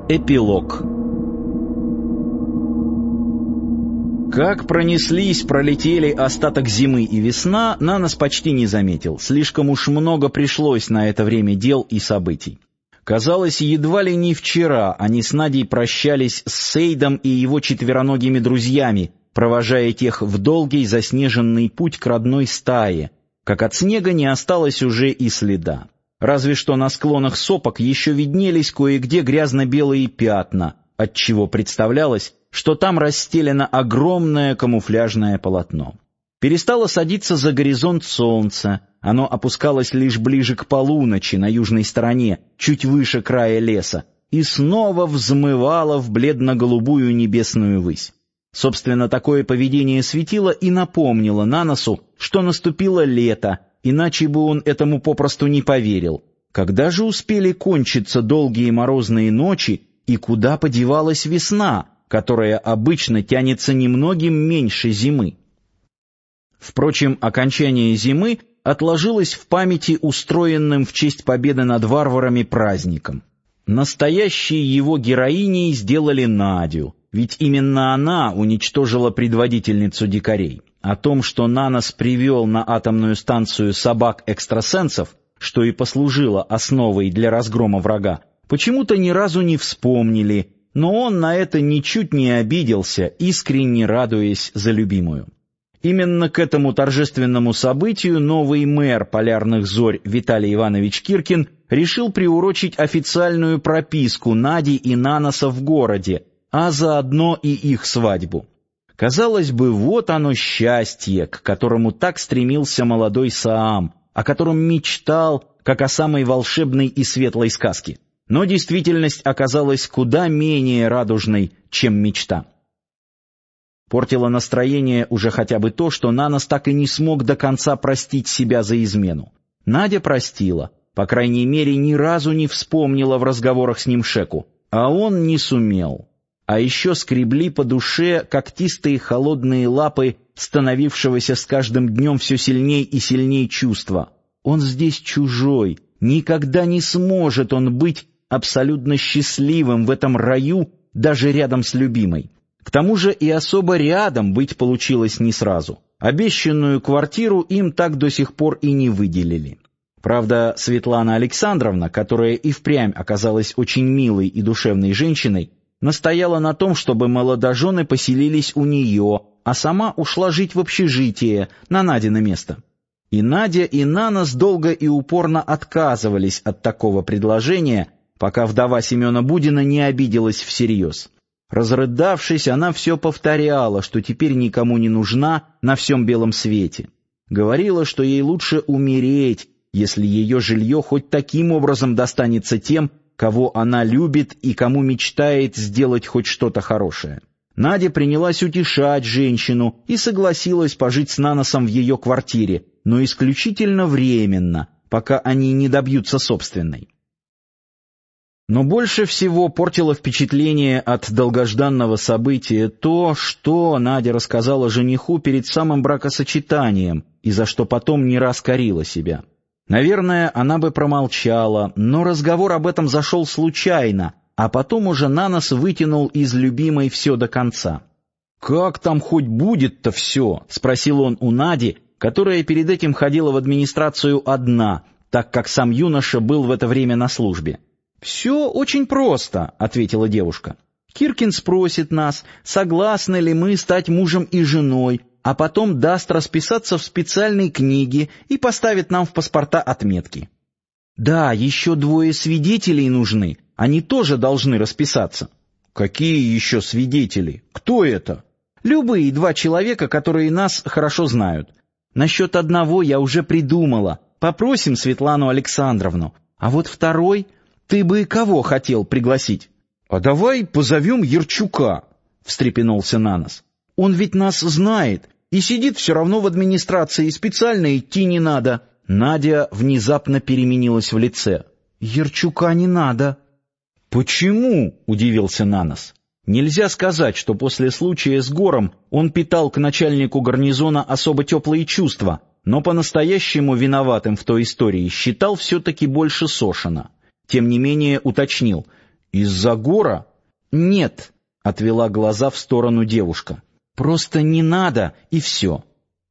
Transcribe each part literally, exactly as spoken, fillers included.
Эпилог. Как пронеслись, пролетели остаток зимы и весна, Нанос почти не заметил. Слишком уж много пришлось на это время дел и событий. Казалось, едва ли не вчера они с Надей прощались с Сейдом и его четвероногими друзьями, провожая тех в долгий заснеженный путь к родной стае, как от снега не осталось уже и следа. Разве что на склонах сопок еще виднелись кое-где грязно-белые пятна, отчего представлялось, что там расстелено огромное камуфляжное полотно. Перестало садиться за горизонт солнце, оно опускалось лишь ближе к полуночи на южной стороне, чуть выше края леса, и снова взмывало в бледно-голубую небесную высь. Собственно, такое поведение светила и напомнило Наносу, что наступило лето, иначе бы он этому попросту не поверил. Когда же успели кончиться долгие морозные ночи, и куда подевалась весна, которая обычно тянется немногим меньше зимы? Впрочем, окончание зимы отложилось в памяти устроенным в честь победы над варварами праздником. Настоящей его героиней сделали Надю, ведь именно она уничтожила предводительницу дикарей. О том, что Нанос привел на атомную станцию собак-экстрасенсов, что и послужило основой для разгрома врага, почему-то ни разу не вспомнили, но он на это ничуть не обиделся, искренне радуясь за любимую. Именно к этому торжественному событию новый мэр полярных зорь Виталий Иванович Киркин решил приурочить официальную прописку Нади и Наноса в городе, а заодно и их свадьбу. Казалось бы, вот оно счастье, к которому так стремился молодой Саам, о котором мечтал, как о самой волшебной и светлой сказке. Но действительность оказалась куда менее радужной, чем мечта. Портило настроение уже хотя бы то, что Нанос так и не смог до конца простить себя за измену. Надя простила, по крайней мере, ни разу не вспомнила в разговорах с ним Шеку, а он не сумел. А еще скребли по душе когтистые холодные лапы становившегося с каждым днем все сильней и сильней чувства. Он здесь чужой, никогда не сможет он быть абсолютно счастливым в этом раю, даже рядом с любимой. К тому же и особо рядом быть получилось не сразу. Обещанную квартиру им так до сих пор и не выделили. Правда, Светлана Александровна, которая и впрямь оказалась очень милой и душевной женщиной, настояла на том, чтобы молодожены поселились у нее, а сама ушла жить в общежитие, на Надино место. И Надя, и Нанос долго и упорно отказывались от такого предложения, пока вдова Семена Будина не обиделась всерьез. Разрыдавшись, она все повторяла, что теперь никому не нужна на всем белом свете. Говорила, что ей лучше умереть, если ее жилье хоть таким образом достанется тем, кого она любит и кому мечтает сделать хоть что-то хорошее. Надя принялась утешать женщину и согласилась пожить с Наносом в ее квартире, но исключительно временно, пока они не добьются собственной. Но больше всего портило впечатление от долгожданного события то, что Надя рассказала жениху перед самым бракосочетанием, и за что потом не раз корила себя. Наверное, она бы промолчала, но разговор об этом зашел случайно, а потом уже Нанос вытянул из любимой все до конца. «Как там хоть будет-то все?» — спросил он у Нади, которая перед этим ходила в администрацию одна, так как сам юноша был в это время на службе. «Все очень просто», — ответила девушка. «Киркин спросит нас, согласны ли мы стать мужем и женой, а потом даст расписаться в специальной книге и поставит нам в паспорта отметки. Да, еще двое свидетелей нужны, они тоже должны расписаться». «Какие еще свидетели? Кто это?» «Любые два человека, которые нас хорошо знают. Насчет одного я уже придумала, попросим Светлану Александровну, а вот второй, ты бы кого хотел пригласить?» «А давай позовем Ярчука», — встрепенулся Нанос. «Он ведь нас знает. И сидит все равно в администрации, специально идти не надо». Надя внезапно переменилась в лице. «Ярчука не надо». «Почему?» — удивился Нанос. Нельзя сказать, что после случая с Гором он питал к начальнику гарнизона особо теплые чувства, но по-настоящему виноватым в той истории считал все-таки больше Сошина. Тем не менее уточнил: Из-за гора? Нет, отвела глаза в сторону девушка. Просто не надо, и все.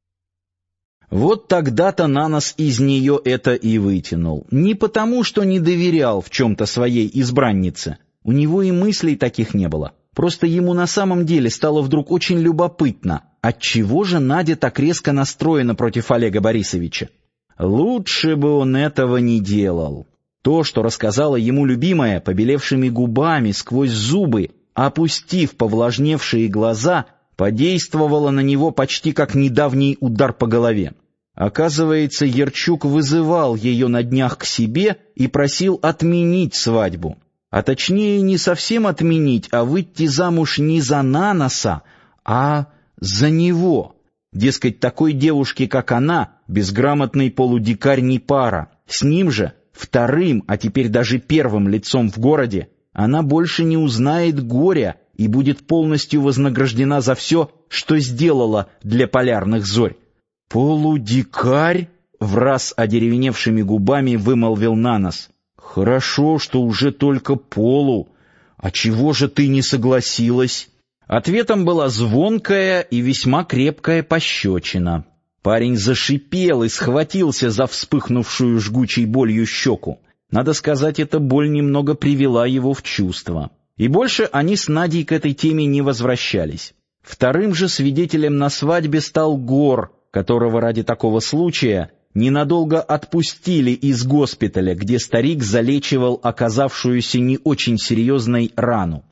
Вот тогда-то Нанос из нее это и вытянул. Не потому, что не доверял в чем-то своей избраннице. У него и мыслей таких не было. Просто ему на самом деле стало вдруг очень любопытно, отчего же Надя так резко настроена против Олега Борисовича. Лучше бы он этого не делал. То, что рассказала ему любимая, побелевшими губами, сквозь зубы, опустив повлажневшие глаза, подействовало на него почти как недавний удар по голове. Оказывается, Ярчук вызывал ее на днях к себе и просил отменить свадьбу. А точнее, не совсем отменить, а выйти замуж не за Наноса, а за него. Дескать, такой девушке, как она, безграмотный полудикарь не пара. С ним же, вторым, а теперь даже первым лицом в городе, она больше не узнает горя и будет полностью вознаграждена за все, что сделала для полярных зорь. «Полудикарь?» — враз одеревеневшими губами вымолвил Нанос. «Хорошо, что уже только полу. А чего же ты не согласилась?» Ответом была звонкая и весьма крепкая пощечина. Парень зашипел и схватился за вспыхнувшую жгучей болью щеку. Надо сказать, эта боль немного привела его в чувство. И больше они с Надей к этой теме не возвращались. Вторым же свидетелем на свадьбе стал Гор, которого ради такого случая ненадолго отпустили из госпиталя, где старик залечивал оказавшуюся не очень серьезной рану.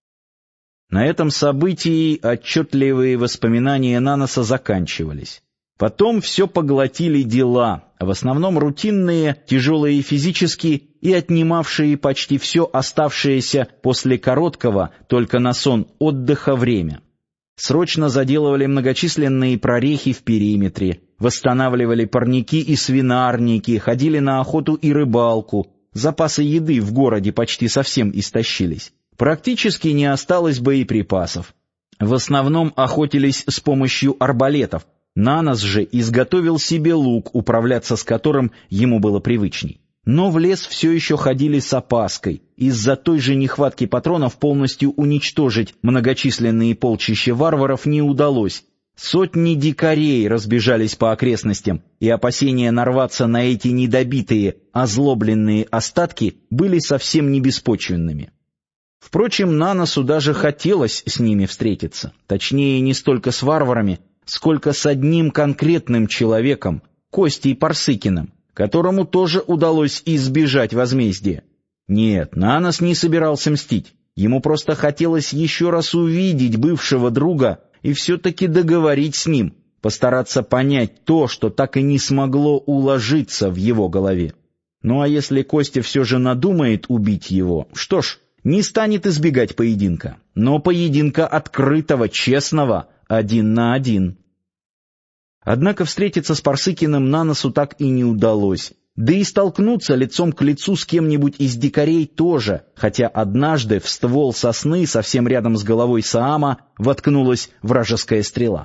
На этом событии отчетливые воспоминания Наноса заканчивались. Потом все поглотили дела, в основном рутинные, тяжелые физически и отнимавшие почти все оставшееся после короткого, только на сон, отдыха время. Срочно заделывали многочисленные прорехи в периметре, восстанавливали парники и свинарники, ходили на охоту и рыбалку. Запасы еды в городе почти совсем истощились. Практически не осталось боеприпасов. В основном охотились с помощью арбалетов. Нанос же изготовил себе лук, управляться с которым ему было привычней. Но в лес все еще ходили с опаской. Из-за той же нехватки патронов полностью уничтожить многочисленные полчища варваров не удалось. Сотни дикарей разбежались по окрестностям, и опасения нарваться на эти недобитые, озлобленные остатки были совсем не беспочвенными. Впрочем, Наносу даже хотелось с ними встретиться. Точнее, не столько с варварами, сколько с одним конкретным человеком, Костей Парсыкиным, которому тоже удалось избежать возмездия. Нет, Нанос не собирался мстить. Ему просто хотелось еще раз увидеть бывшего друга и все-таки договорить с ним, постараться понять то, что так и не смогло уложиться в его голове. Ну а если Костя все же надумает убить его, что ж, не станет избегать поединка, но поединка открытого, честного, один на один. Однако встретиться с Парсыкиным Наносу так и не удалось, да и столкнуться лицом к лицу с кем-нибудь из дикарей тоже, хотя однажды в ствол сосны совсем рядом с головой Саама воткнулась вражеская стрела.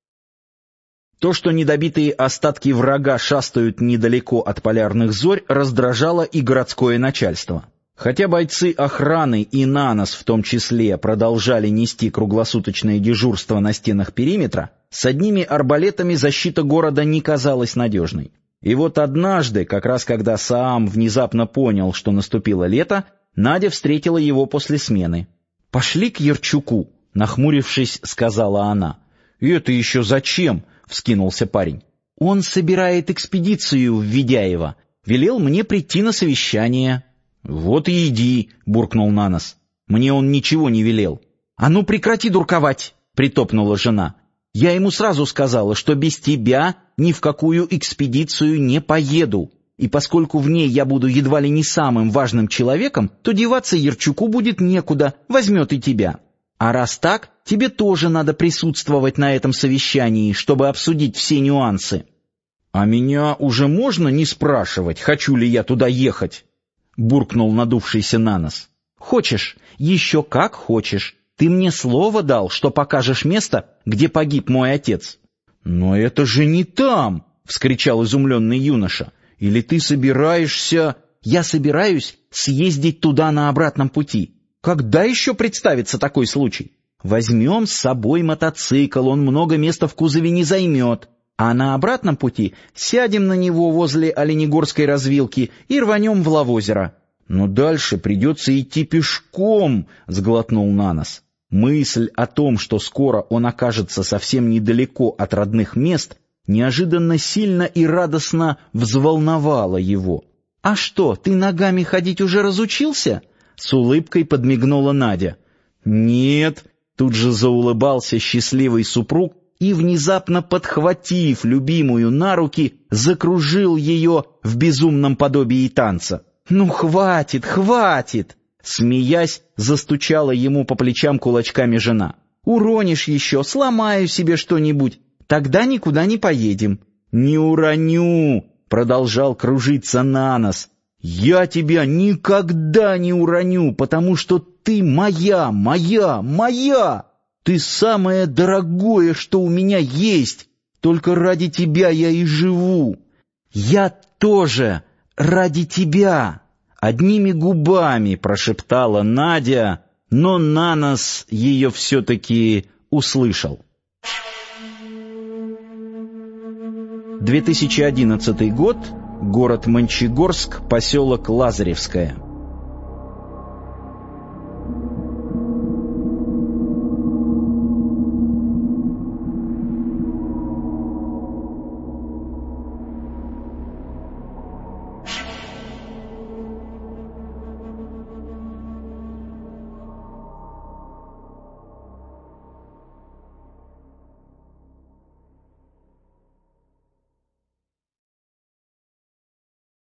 То, что недобитые остатки врага шастают недалеко от полярных зорь, раздражало и городское начальство. Хотя бойцы охраны и Нанос в том числе продолжали нести круглосуточное дежурство на стенах периметра, с одними арбалетами защита города не казалась надежной. И вот однажды, как раз когда Саам внезапно понял, что наступило лето, Надя встретила его после смены. «Пошли к Ярчуку», — нахмурившись, сказала она. «И это еще зачем?» — вскинулся парень. «Он собирает экспедицию в Ведяево. Велел мне прийти на совещание». «Вот и иди», — буркнул Нанос. «Мне он ничего не велел». «А ну прекрати дурковать», — притопнула жена. «Я ему сразу сказала, что без тебя ни в какую экспедицию не поеду. И поскольку в ней я буду едва ли не самым важным человеком, то деваться Ярчуку будет некуда, возьмет и тебя. А раз так, тебе тоже надо присутствовать на этом совещании, чтобы обсудить все нюансы». «А меня уже можно не спрашивать, хочу ли я туда ехать?» — буркнул надувшийся Нанос. «Хочешь, еще как хочешь. Ты мне слово дал, что покажешь место, где погиб мой отец». «Но это же не там!» — вскричал изумленный юноша. «Или ты собираешься...» «Я собираюсь съездить туда на обратном пути. Когда еще представится такой случай? Возьмем с собой мотоцикл, он много места в кузове не займет. А на обратном пути сядем на него возле Оленегорской развилки и рванем в Лавозеро. Но дальше придется идти пешком, — сглотнул Нанос. Мысль о том, что скоро он окажется совсем недалеко от родных мест, неожиданно сильно и радостно взволновала его. — А что, ты ногами ходить уже разучился? — с улыбкой подмигнула Надя. — Нет, — тут же заулыбался счастливый супруг и, внезапно подхватив любимую на руки, закружил ее в безумном подобии танца. — Ну, хватит, хватит! — смеясь, застучала ему по плечам кулачками жена. — Уронишь еще, сломаю себе что-нибудь, тогда никуда не поедем. — Не уроню! — продолжал кружиться Нанос. — Я тебя никогда не уроню, потому что ты моя, моя, моя! Ты самое дорогое, что у меня есть, только ради тебя я и живу. Я тоже ради тебя, одними губами прошептала Надя, но Нанос ее все-таки услышал. две тысячи одиннадцатый год, город Мончегорск, поселок Лазаревское.